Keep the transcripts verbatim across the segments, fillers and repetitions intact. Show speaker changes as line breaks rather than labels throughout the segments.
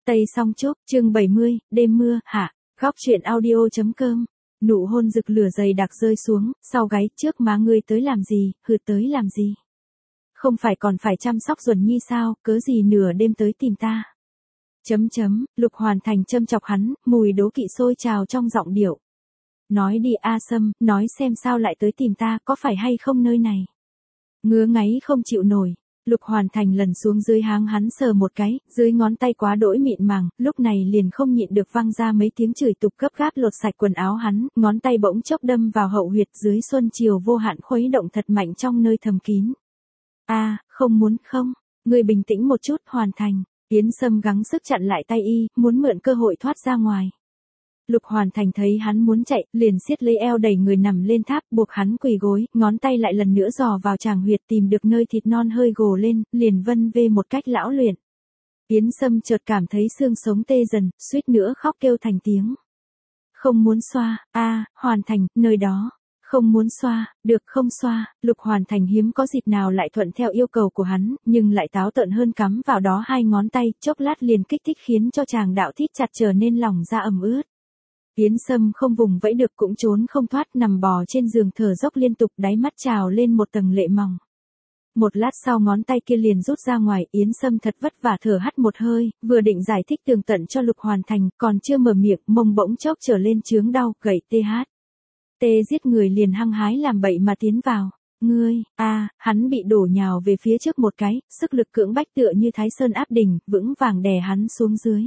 Tây Song Trúc, chương bảy mươi, đêm mưa, hạ, góc truyện audio.com. Nụ hôn rực lửa dày đặc rơi xuống, sau gáy, trước má ngươi tới làm gì, hừ tới làm gì. Không phải còn phải chăm sóc Duẩn Nhi sao, cớ gì nửa đêm tới tìm ta. Chấm chấm, Lục Hoàn Thành châm chọc hắn, mùi đố kỵ sôi trào trong giọng điệu. Nói đi A Sâm, nói xem sao lại tới tìm ta, có phải hay không nơi này. Ngứa ngáy không chịu nổi. Lục Hoàn Thành lần xuống dưới háng hắn sờ một cái, dưới ngón tay quá đỗi mịn màng, lúc này liền không nhịn được vang ra mấy tiếng chửi tục gấp gáp lột sạch quần áo hắn, ngón tay bỗng chốc đâm vào hậu huyệt dưới xuân chiều vô hạn khuấy động thật mạnh trong nơi thầm kín. A, không muốn không, ngươi bình tĩnh một chút Hoàn Thành, Yến Sâm gắng sức chặn lại tay y, muốn mượn cơ hội thoát ra ngoài. Lục Hoàn Thành thấy hắn muốn chạy, liền siết lấy eo đẩy người nằm lên tháp, buộc hắn quỳ gối, ngón tay lại lần nữa dò vào tràng huyệt tìm được nơi thịt non hơi gồ lên, liền vân vê một cách lão luyện. Yến Sâm chợt cảm thấy xương sống tê dần, suýt nữa khóc kêu thành tiếng. Không muốn xoa, a, Hoàn Thành, nơi đó. Không muốn xoa, được không xoa, Lục Hoàn Thành hiếm có dịp nào lại thuận theo yêu cầu của hắn, nhưng lại táo tợn hơn cắm vào đó hai ngón tay, chốc lát liền kích thích khiến cho chàng đạo thít chặt trở nên lòng ra ẩm ướt. Yến Sâm không vùng vẫy được cũng trốn không thoát, nằm bò trên giường thở dốc liên tục, đáy mắt trào lên một tầng lệ mỏng. Một lát sau ngón tay kia liền rút ra ngoài, Yến Sâm thật vất vả thở hắt một hơi, vừa định giải thích tường tận cho Lục Hoàn Thành, còn chưa mở miệng, mông bỗng chốc trở lên chướng đau, gậy tê hát. Tê giết người liền hăng hái làm bậy mà tiến vào. Ngươi, a, hắn bị đổ nhào về phía trước một cái, sức lực cưỡng bách tựa như Thái Sơn áp đỉnh, vững vàng đè hắn xuống dưới.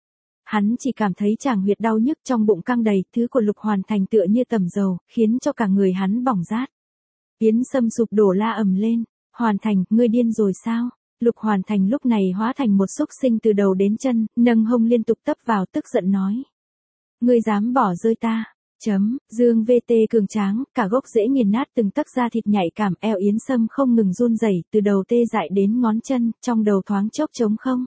Hắn chỉ cảm thấy tràng huyệt đau nhức trong bụng căng đầy, thứ của Lục Hoàn Thành tựa như tầm dầu, khiến cho cả người hắn bỏng rát. Yến Sâm sụp đổ la ầm lên, Hoàn Thành, ngươi điên rồi sao? Lục Hoàn Thành lúc này hóa thành một xúc sinh từ đầu đến chân, nâng hông liên tục tấp vào tức giận nói. Ngươi dám bỏ rơi ta? Chấm, dương vê tê cường tráng, cả gốc rễ nghiền nát từng tấc da thịt nhạy cảm, eo Yến Sâm không ngừng run rẩy, từ đầu tê dại đến ngón chân, trong đầu thoáng chốc trống không.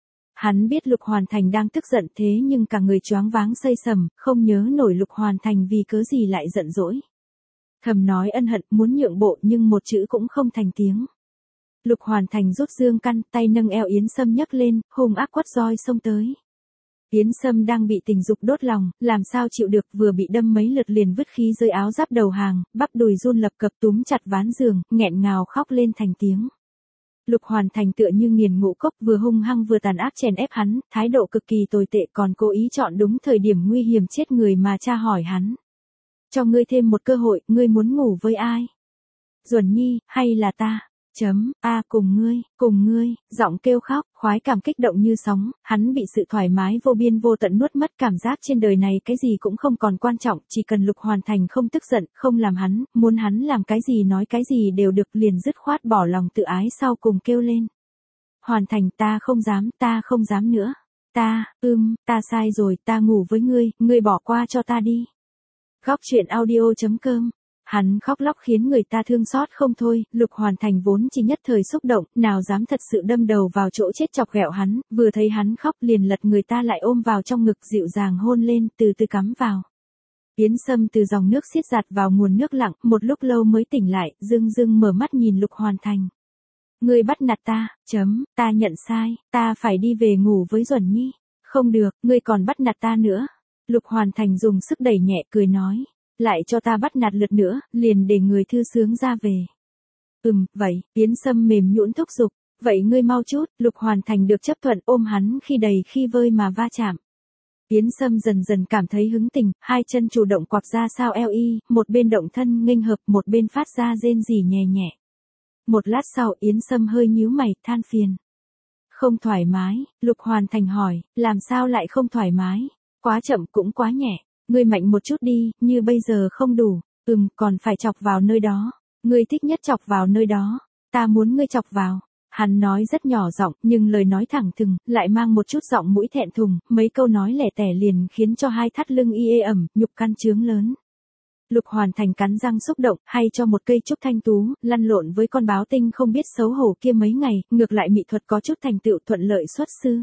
Hắn biết Lục Hoàn Thành đang tức giận thế nhưng cả người choáng váng xây sầm, không nhớ nổi Lục Hoàn Thành vì cớ gì lại giận dỗi. Thầm nói ân hận, muốn nhượng bộ nhưng một chữ cũng không thành tiếng. Lục Hoàn Thành rút dương căn, tay nâng eo Yến Sâm nhấc lên, hung ác quất roi xông tới. Yến Sâm đang bị tình dục đốt lòng, làm sao chịu được, vừa bị đâm mấy lượt liền vứt khí rơi áo giáp đầu hàng, bắp đùi run lập cập túm chặt ván giường, nghẹn ngào khóc lên thành tiếng. Lục Hoàn Thành tựa như nghiền ngũ cốc, vừa hung hăng vừa tàn ác chèn ép hắn, thái độ cực kỳ tồi tệ, còn cố ý chọn đúng thời điểm nguy hiểm chết người mà tra hỏi hắn. Cho ngươi thêm một cơ hội, ngươi muốn ngủ với ai? Duẩn Nhi, hay là ta? Chấm, a cùng ngươi, cùng ngươi, giọng kêu khóc, khoái cảm kích động như sóng, hắn bị sự thoải mái vô biên vô tận nuốt mất, cảm giác trên đời này cái gì cũng không còn quan trọng, chỉ cần Lục Hoàn Thành không tức giận, không làm hắn, muốn hắn làm cái gì nói cái gì đều được, liền dứt khoát bỏ lòng tự ái sau cùng kêu lên. Hoàn Thành, ta không dám, ta không dám nữa. Ta, ưm, ta sai rồi, ta ngủ với ngươi, ngươi bỏ qua cho ta đi. Góc truyện audio.com. Hắn khóc lóc khiến người ta thương xót không thôi, Lục Hoàn Thành vốn chỉ nhất thời xúc động, nào dám thật sự đâm đầu vào chỗ chết chọc ghẹo hắn, vừa thấy hắn khóc liền lật người ta lại ôm vào trong ngực dịu dàng hôn lên, từ từ cắm vào. Yến Sâm từ dòng nước xiết giạt vào nguồn nước lặng, một lúc lâu mới tỉnh lại, dưng dưng mở mắt nhìn Lục Hoàn Thành. Ngươi bắt nạt ta, chấm, ta nhận sai, ta phải đi về ngủ với Duẩn Nhi. Không được, ngươi còn bắt nạt ta nữa. Lục Hoàn Thành dùng sức đẩy nhẹ cười nói. Lại cho ta bắt nạt lượt nữa, liền để người thư sướng ra về. Ừm, vậy, Yến Sâm mềm nhũn thúc giục, vậy ngươi mau chút, Lục Hoàn Thành được chấp thuận ôm hắn khi đầy khi vơi mà va chạm. Yến Sâm dần dần cảm thấy hứng tình, hai chân chủ động quặp ra sao eo y, một bên động thân nghênh hợp, một bên phát ra rên rỉ nhẹ nhẹ. Một lát sau Yến Sâm hơi nhíu mày, than phiền. Không thoải mái, Lục Hoàn Thành hỏi, làm sao lại không thoải mái, quá chậm cũng quá nhẹ. Ngươi mạnh một chút đi, như bây giờ không đủ, ừm, còn phải chọc vào nơi đó, ngươi thích nhất chọc vào nơi đó, ta muốn ngươi chọc vào. Hắn nói rất nhỏ giọng, nhưng lời nói thẳng thừng, lại mang một chút giọng mũi thẹn thùng, mấy câu nói lẻ tẻ liền khiến cho hai thắt lưng y ê ẩm, nhục căn trướng lớn. Lục Hoàn Thành cắn răng xúc động, hay cho một cây trúc thanh tú, lăn lộn với con báo tinh không biết xấu hổ kia mấy ngày, ngược lại mỹ thuật có chút thành tựu thuận lợi xuất sư.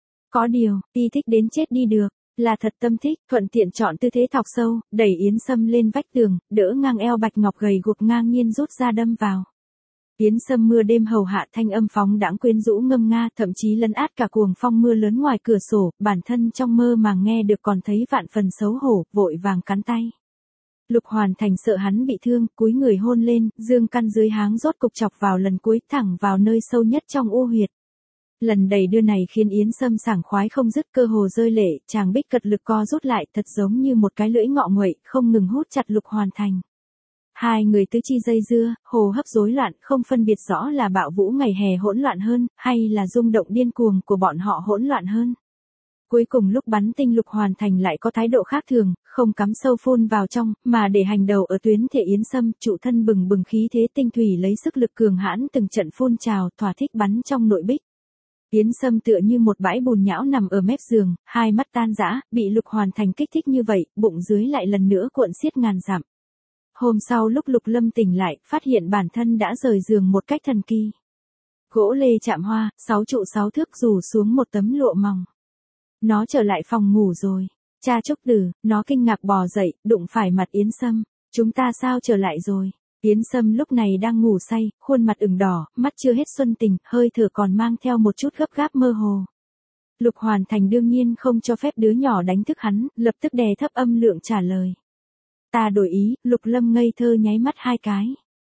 Có điều, y thích đến chết đi được. Là thật tâm thích, thuận tiện chọn tư thế thọc sâu, đẩy Yến Sâm lên vách tường, đỡ ngang eo bạch ngọc gầy guộc ngang nhiên rút ra đâm vào. Yến Sâm mưa đêm hầu hạ thanh âm phóng đãng quyến rũ ngâm nga, thậm chí lấn át cả cuồng phong mưa lớn ngoài cửa sổ, bản thân trong mơ màng nghe được còn thấy vạn phần xấu hổ, vội vàng cắn tay. Lục Hoàn Thành sợ hắn bị thương, cúi người hôn lên, dương căn dưới háng rốt cục chọc vào lần cuối thẳng vào nơi sâu nhất trong u huyệt. Lần đầy đưa này khiến Yến Sâm sảng khoái không dứt, cơ hồ rơi lệ, chàng bích cật lực co rút lại, thật giống như một cái lưỡi ngọ nguậy, không ngừng hút chặt Lục Hoàn Thành. Hai người tứ chi dây dưa, hồ hấp rối loạn, không phân biệt rõ là bạo vũ ngày hè hỗn loạn hơn, hay là rung động điên cuồng của bọn họ hỗn loạn hơn. Cuối cùng lúc bắn tinh Lục Hoàn Thành lại có thái độ khác thường, không cắm sâu phun vào trong, mà để hành đầu ở tuyến thể Yến Sâm, trụ thân bừng bừng khí thế tinh thủy lấy sức lực cường hãn từng trận phun trào, thỏa thích bắn trong nội bích. Yến Sâm tựa như một bãi bùn nhão nằm ở mép giường, hai mắt tan rã, bị Lục Hoàn Thành kích thích như vậy, bụng dưới lại lần nữa cuộn xiết ngàn dặm. Hôm sau lúc Lục Lâm tỉnh lại, phát hiện bản thân đã rời giường một cách thần kỳ. Gỗ lê chạm hoa, sáu trụ sáu thước rủ xuống một tấm lụa mỏng. Nó trở lại phòng ngủ rồi. Cha Trúc Tử, nó kinh ngạc bò dậy, đụng phải mặt Yến Sâm. Chúng ta sao trở lại rồi? Yến Sâm lúc này đang ngủ say, khuôn mặt ửng đỏ, mắt chưa hết xuân tình, hơi thở còn mang theo một chút gấp gáp mơ hồ. Lục Hoàn Thành đương nhiên không cho phép đứa nhỏ đánh thức hắn, lập tức đè thấp âm lượng trả lời. Ta đổi ý, Lục Lâm ngây thơ nháy mắt hai cái.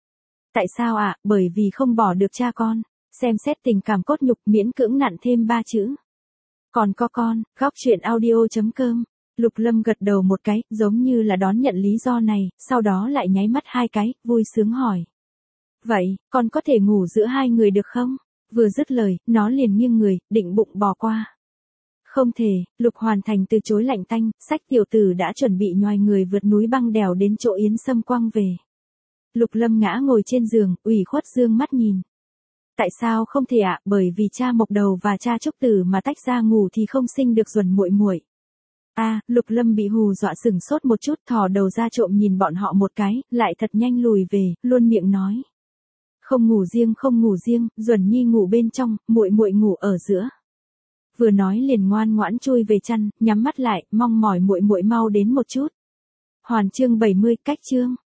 Tại sao ạ? À? Bởi vì không bỏ được cha con. Xem xét tình cảm cốt nhục miễn cưỡng nặn thêm ba chữ. Còn có con, góc chuyện audio chấm com. Lục Lâm gật đầu một cái, giống như là đón nhận lý do này, sau đó lại nháy mắt hai cái, vui sướng hỏi. Vậy, con có thể ngủ giữa hai người được không? Vừa dứt lời, nó liền nghiêng người, định bụng bò qua. Không thể, Lục Hoàn Thành từ chối lạnh tanh, sách tiểu tử đã chuẩn bị nhoài người vượt núi băng đèo đến chỗ Yến Sâm quăng về. Lục Lâm ngã ngồi trên giường, ủy khuất dương mắt nhìn. Tại sao không thể ạ? À? Bởi vì cha Mộc Đầu và cha Trúc Tử mà tách ra ngủ thì không sinh được Duẩn muội muội. A, à, Lục Lâm bị hù dọa sừng sốt một chút, thò đầu ra trộm nhìn bọn họ một cái, lại thật nhanh lùi về, luôn miệng nói. Không ngủ riêng, không ngủ riêng, Duẩn nhi ngủ bên trong, muội muội ngủ ở giữa. Vừa nói liền ngoan ngoãn chui về chăn, nhắm mắt lại, mong mỏi muội muội mau đến một chút. Hoàn chương bảy mươi, cách chương.